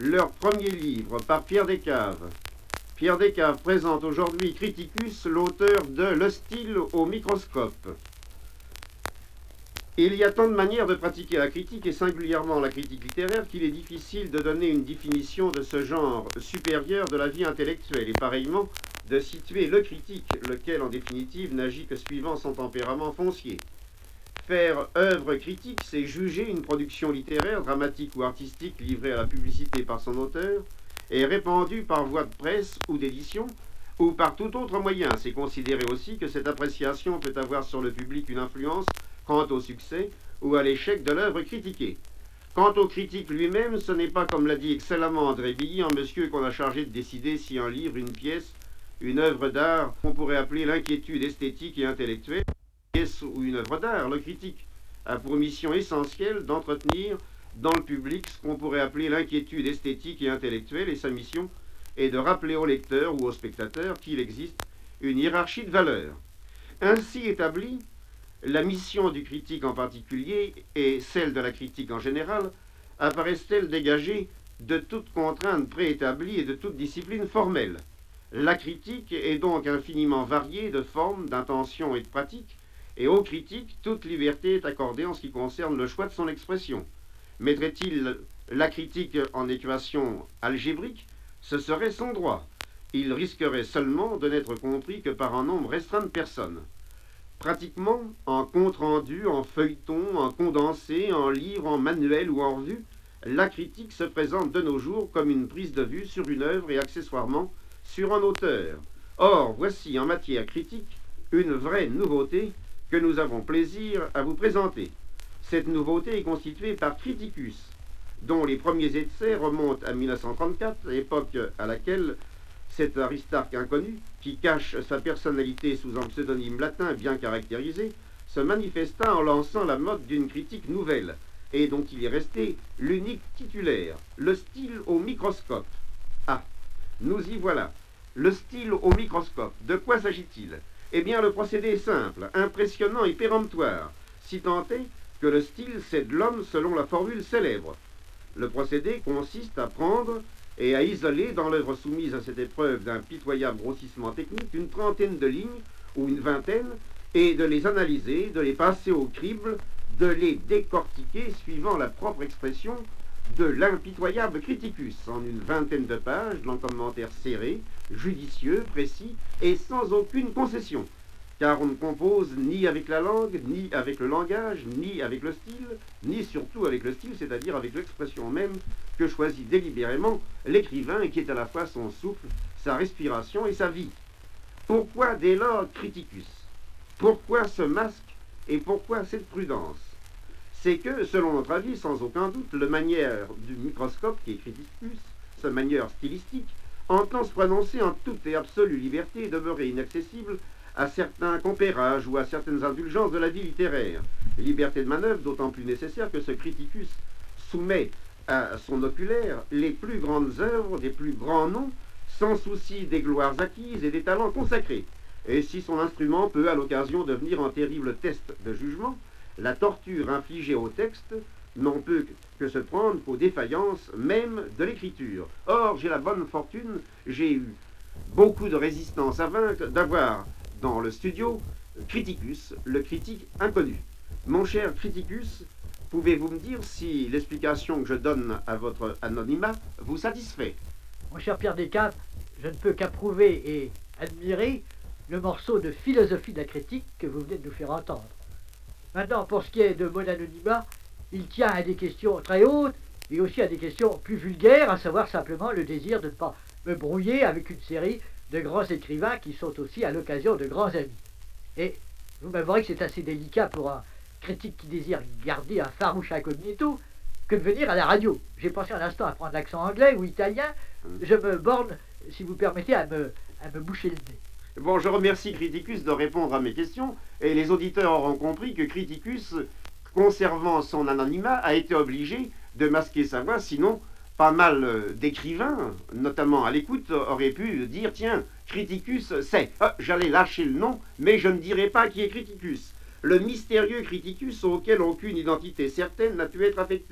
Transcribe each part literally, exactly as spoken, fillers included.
leur premier livre par Pierre Descaves. Pierre Descaves présente aujourd'hui Criticus, l'auteur de Le style au microscope. Il y a tant de manières de pratiquer la critique, et singulièrement la critique littéraire, qu'il est difficile de donner une définition de ce genre supérieur de la vie intellectuelle, et pareillement de situer le critique, lequel en définitive n'agit que suivant son tempérament foncier. Faire œuvre critique, c'est juger une production littéraire, dramatique ou artistique livrée à la publicité par son auteur, et répandue par voie de presse ou d'édition, ou par tout autre moyen. C'est considérer aussi que cette appréciation peut avoir sur le public une influence quant au succès ou à l'échec de l'œuvre critiquée. Quant au critique lui-même, ce n'est pas, comme l'a dit excellemment André Billy, un monsieur qu'on a chargé de décider si un livre, une pièce, une œuvre d'art, qu'on pourrait appeler l'inquiétude esthétique et intellectuelle, une pièce ou une œuvre d'art. Le critique a pour mission essentielle d'entretenir dans le public ce qu'on pourrait appeler l'inquiétude esthétique et intellectuelle, et sa mission est de rappeler au lecteur ou au spectateur qu'il existe une hiérarchie de valeurs. Ainsi établie, la mission du critique en particulier, et celle de la critique en général, apparaissent-elles dégagées de toute contrainte préétablie et de toute discipline formelle. La critique est donc infiniment variée de forme, d'intention et de pratique, et au critique, toute liberté est accordée en ce qui concerne le choix de son expression. Mettrait-il la critique en équation algébrique, ce serait son droit. Il risquerait seulement de n'être compris que par un nombre restreint de personnes. Pratiquement, en compte-rendu, en feuilleton, en condensé, en livre, en manuel ou en revue, la critique se présente de nos jours comme une prise de vue sur une œuvre et accessoirement sur un auteur. Or, voici en matière critique une vraie nouveauté que nous avons plaisir à vous présenter. Cette nouveauté est constituée par Criticus, dont les premiers essais remontent à mille neuf cent trente-quatre, époque à laquelle cet Aristarque inconnu, qui cache sa personnalité sous un pseudonyme latin bien caractérisé, se manifesta en lançant la mode d'une critique nouvelle, et dont il est resté l'unique titulaire, le style au microscope. Ah, nous y voilà. Le style au microscope. De quoi s'agit-il? Eh bien, le procédé est simple, impressionnant et péremptoire, si tant est que le style, c'est de l'homme selon la formule célèbre. Le procédé consiste à prendre et à isoler dans l'œuvre soumise à cette épreuve d'un pitoyable grossissement technique une trentaine de lignes, ou une vingtaine, et de les analyser, de les passer au crible, de les décortiquer suivant la propre expression de l'impitoyable Criticus, en une vingtaine de pages, d'un commentaire serré, judicieux, précis, et sans aucune concession. Car on ne compose ni avec la langue, ni avec le langage, ni avec le style, ni surtout avec le style, c'est-à-dire avec l'expression même que choisit délibérément l'écrivain et qui est à la fois son souffle, sa respiration et sa vie. Pourquoi dès lors Criticus? Pourquoi ce masque et pourquoi cette prudence? C'est que, selon notre avis, sans aucun doute, le manière du microscope qui est Criticus, ce manière stylistique, entend se prononcer en toute et absolue liberté et demeurer inaccessible à certains compérages ou à certaines indulgences de la vie littéraire. Liberté de manœuvre d'autant plus nécessaire que ce Criticus soumet à son oculaire les plus grandes œuvres des plus grands noms, sans souci des gloires acquises et des talents consacrés. Et si son instrument peut à l'occasion devenir un terrible test de jugement, la torture infligée au texte n'en peut que se prendre aux défaillances même de l'écriture. Or, j'ai la bonne fortune, j'ai eu beaucoup de résistance à vaincre, d'avoir dans le studio Criticus, le critique inconnu. Mon cher Criticus, pouvez-vous me dire si l'explication que je donne à votre anonymat vous satisfait? Mon cher Pierre Descaves, je ne peux qu'approuver et admirer le morceau de philosophie de la critique que vous venez de nous faire entendre. Maintenant, pour ce qui est de mon anonymat, il tient à des questions très hautes et aussi à des questions plus vulgaires, à savoir simplement le désir de ne pas me brouiller avec une série de grands écrivains qui sont aussi à l'occasion de grands amis. Et vous m'avouerez que c'est assez délicat pour un critique qui désire garder un farouche incognito que de venir à la radio. J'ai pensé un instant à prendre l'accent anglais ou italien. Je me borne, si vous permettez, à me, à me boucher le nez. Bon, je remercie Criticus de répondre à mes questions, et les auditeurs auront compris que Criticus, conservant son anonymat, a été obligé de masquer sa voix, sinon pas mal d'écrivains, notamment à l'écoute, auraient pu dire « Tiens, Criticus, c'est... Ah, j'allais lâcher le nom, mais je ne dirai pas qui est Criticus. » Le mystérieux Criticus auquel aucune identité certaine n'a pu être affectée,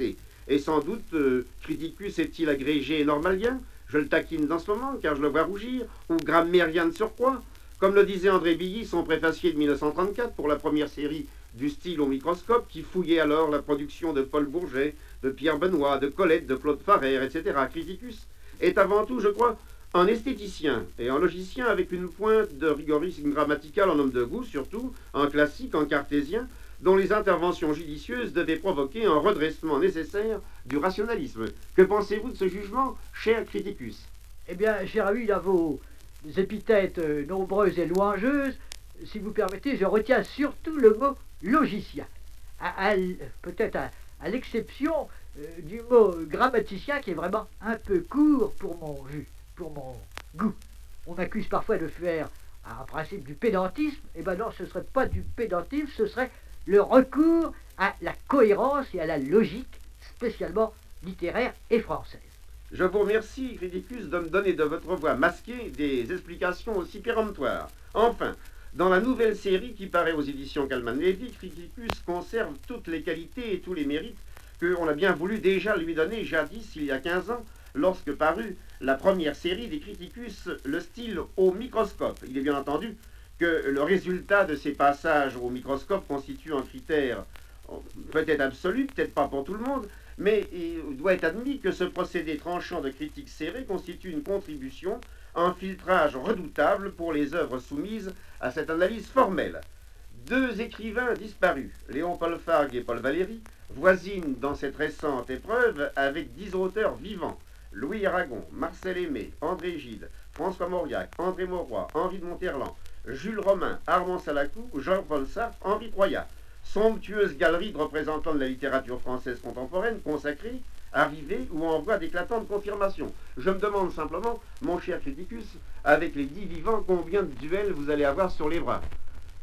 Et sans doute, euh, Criticus est-il agrégé normalien? Je le taquine dans ce moment, car je le vois rougir, ou grammairien de surcroît. Comme le disait André Billy, son préfacier de mille neuf cent trente-quatre, pour la première série du style au microscope, qui fouillait alors la production de Paul Bourget, de Pierre Benoît, de Colette, de Claude Farrer, et cetera. Criticus est avant tout, je crois, un esthéticien et un logicien avec une pointe de rigorisme grammatical en homme de goût, surtout, un classique, en cartésien, dont les interventions judicieuses devaient provoquer un redressement nécessaire du rationalisme. Que pensez-vous de ce jugement, cher Criticus? Eh bien, cher ami, dans vos épithètes euh, nombreuses et louangeuses, si vous permettez, je retiens surtout le mot logicien. À, à, peut-être à, à l'exception euh, du mot grammaticien qui est vraiment un peu court pour mon jus, pour mon goût. On m'accuse parfois de faire un principe du pédantisme. Eh bien non, ce ne serait pas du pédantisme, ce serait le recours à la cohérence et à la logique, spécialement littéraire et française. Je vous remercie, Criticus, de me donner de votre voix masquée des explications aussi péremptoires. Enfin, dans la nouvelle série qui paraît aux éditions Calman-Lévy, Criticus conserve toutes les qualités et tous les mérites qu'on a bien voulu déjà lui donner jadis, il y a quinze ans, lorsque parut la première série des Criticus, le style au microscope. Il est bien entendu que le résultat de ces passages au microscope constitue un critère peut-être absolu, peut-être pas pour tout le monde, mais il doit être admis que ce procédé tranchant de critique serrée constitue une contribution, un filtrage redoutable pour les œuvres soumises à cette analyse formelle. Deux écrivains disparus, Léon-Paul Fargue et Paul Valéry, voisinent dans cette récente épreuve avec dix auteurs vivants. Louis Aragon, Marcel Aimé, André Gide, François Mauriac, André Mauroy, Henri de Monterland, Jules Romain, Armand Salacou, Jean-Paul Sartre, Henri Troyat. Somptueuse galerie de représentants de la littérature française contemporaine consacrée, arrivée ou en voie d'éclatante confirmation. Je me demande simplement, mon cher Criticus, avec les dix vivants, combien de duels vous allez avoir sur les bras?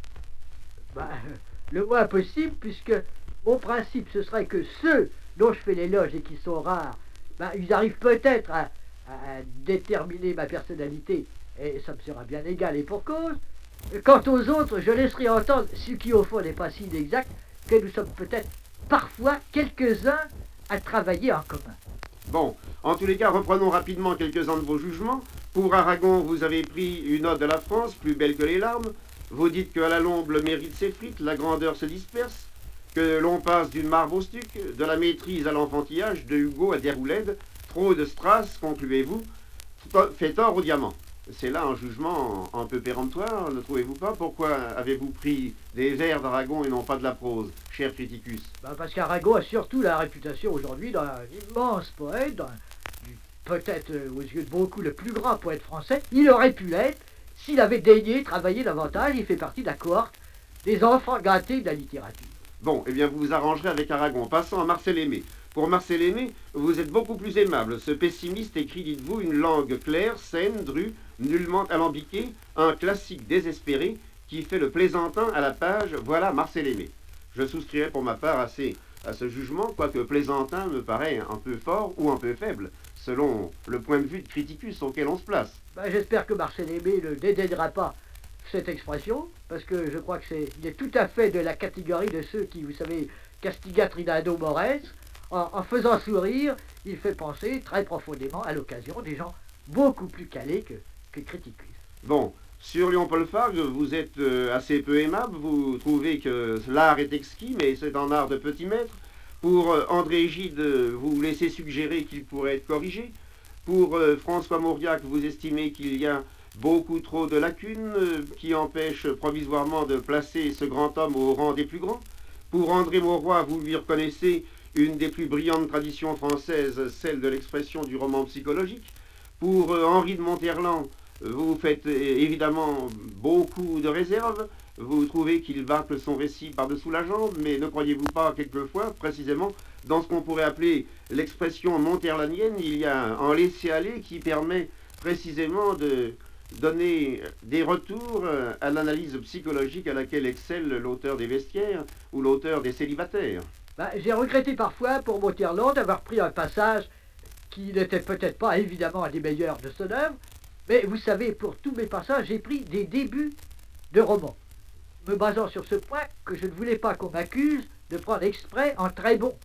Ben, le moins possible, puisque mon principe, ce serait que ceux dont je fais l'éloge et qui sont rares, ben, ils arrivent peut-être à, à déterminer ma personnalité, et ça me sera bien égal et pour cause. Quant aux autres, je laisserai entendre, ce qui au fond n'est pas si inexact, que nous sommes peut-être parfois quelques-uns à travailler en commun. Bon, en tous les cas, reprenons rapidement quelques-uns de vos jugements. Pour Aragon, vous avez pris une ode de la France, plus belle que les larmes. Vous dites qu'à la Lombe, le mérite s'effrite, la grandeur se disperse, que l'on passe d'une marbre au stuc, de la maîtrise à l'enfantillage, de Hugo à Déroulède. Trop de strass, concluez-vous, fait tort au diamant. C'est là un jugement un peu péremptoire, ne trouvez-vous pas? Pourquoi avez-vous pris des vers d'Aragon et non pas de la prose, cher Criticus? Ben parce qu'Aragon a surtout la réputation aujourd'hui d'un immense poète, peut-être euh, aux yeux de beaucoup le plus grand poète français. Il aurait pu l'être s'il avait daigné travailler davantage. Il fait partie de la cohorte des enfants gâtés de la littérature. Bon, eh bien vous vous arrangerez avec Aragon. Passons à Marcel Aimé. Pour Marcel Aimé, vous êtes beaucoup plus aimable. Ce pessimiste écrit, dites-vous, une langue claire, saine, drue, nullement alambiquée, un classique désespéré qui fait le plaisantin à la page. Voilà Marcel Aimé. Je souscrirai pour ma part à, ces, à ce jugement, quoique plaisantin me paraît un peu fort ou un peu faible, selon le point de vue de Criticus auquel on se place. Ben, j'espère que Marcel Aimé ne dédaignera pas cette expression, parce que je crois que c'est, il est tout à fait de la catégorie de ceux qui, vous savez, castigat ridendo mores. En, en faisant sourire, il fait penser très profondément à l'occasion des gens beaucoup plus calés que, que Criticus. Bon, sur Léon-Paul Fargue, vous êtes euh, assez peu aimable, vous trouvez que l'art est exquis, mais c'est un art de petit maître. Pour euh, André Gide, vous vous laissez suggérer qu'il pourrait être corrigé. Pour euh, François Mauriac, vous estimez qu'il y a beaucoup trop de lacunes euh, qui empêchent provisoirement de placer ce grand homme au rang des plus grands. Pour André Mauroy, vous lui reconnaissez une des plus brillantes traditions françaises, celle de l'expression du roman psychologique. Pour euh, Henri de Monterland, vous faites euh, évidemment beaucoup de réserves. Vous trouvez qu'il bâcle son récit par-dessous la jambe, mais ne croyez-vous pas quelquefois, précisément, dans ce qu'on pourrait appeler l'expression monterlandienne, il y a un laisser-aller qui permet précisément de donner des retours à l'analyse psychologique à laquelle excelle l'auteur des Vestiaires ou l'auteur des Célibataires. Ben, j'ai regretté parfois pour Monterland d'avoir pris un passage qui n'était peut-être pas évidemment un des meilleurs de son œuvre, mais vous savez, pour tous mes passages, j'ai pris des débuts de romans, me basant sur ce point que je ne voulais pas qu'on m'accuse de prendre exprès un très bon.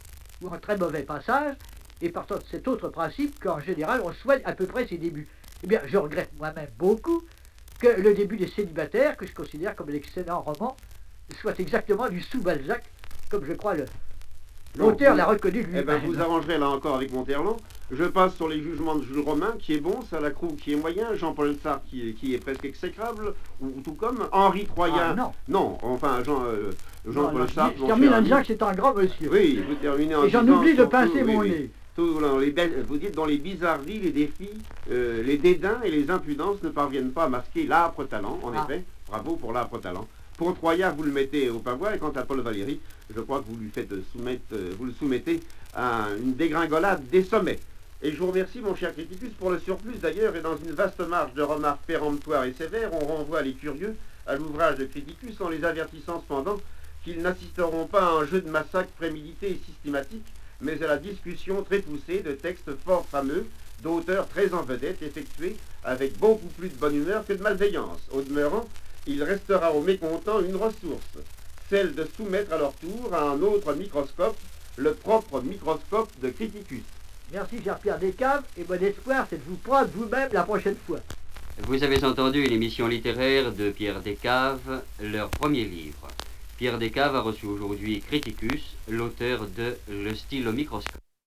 ou en très mauvais passage, et partant de cet autre principe qu'en général on soigne à peu près ses débuts. Eh bien, je regrette moi-même beaucoup que le début des Célibataires, que je considère comme un excellent roman, soit exactement du sous-Balzac, comme je crois le l'auteur l'a reconnu lui-même. Eh bien, vous arrangerez là encore avec Monterland. Je passe sur les jugements de Jules Romain, qui est bon, Salacrou, qui est moyen, Jean-Paul Sartre, qui, est- qui est presque exécrable, ou tout comme Henri Troyen. Ah, non. Non, enfin, Jean, euh, Jean-Paul Voilà, Sartre. je mon termine cher en ami. disant que c'est un grand monsieur. Oui, vous terminez en Et j'en disant oublie de surtout, pincer oui, mon oui. nez. Tout dans les belles- vous dites dans les bizarreries, les défis, euh, les dédains et les impudences ne parviennent pas à masquer l'âpre talent. En Ah. effet, bravo pour l'âpre talent. Pour Troya, vous le mettez au pavois, et quant à Paul Valéry, je crois que vous lui faites soumettre, euh, vous le soumettez à une dégringolade des sommets. Et je vous remercie, mon cher Criticus, pour le surplus d'ailleurs, et dans une vaste marge de remarques péremptoires et sévères, on renvoie les curieux à l'ouvrage de Criticus en les avertissant cependant qu'ils n'assisteront pas à un jeu de massacre prémédité et systématique, mais à la discussion très poussée de textes fort fameux, d'auteurs très en vedette, effectués avec beaucoup plus de bonne humeur que de malveillance. Au demeurant, il restera aux mécontents une ressource, celle de soumettre à leur tour à un autre microscope, le propre microscope de Criticus. Merci, cher Pierre Descaves, et mon espoir, c'est de vous prendre vous-même la prochaine fois. Vous avez entendu une émission littéraire de Pierre Descaves, leur premier livre. Pierre Descaves a reçu aujourd'hui Criticus, l'auteur de Le style au microscope.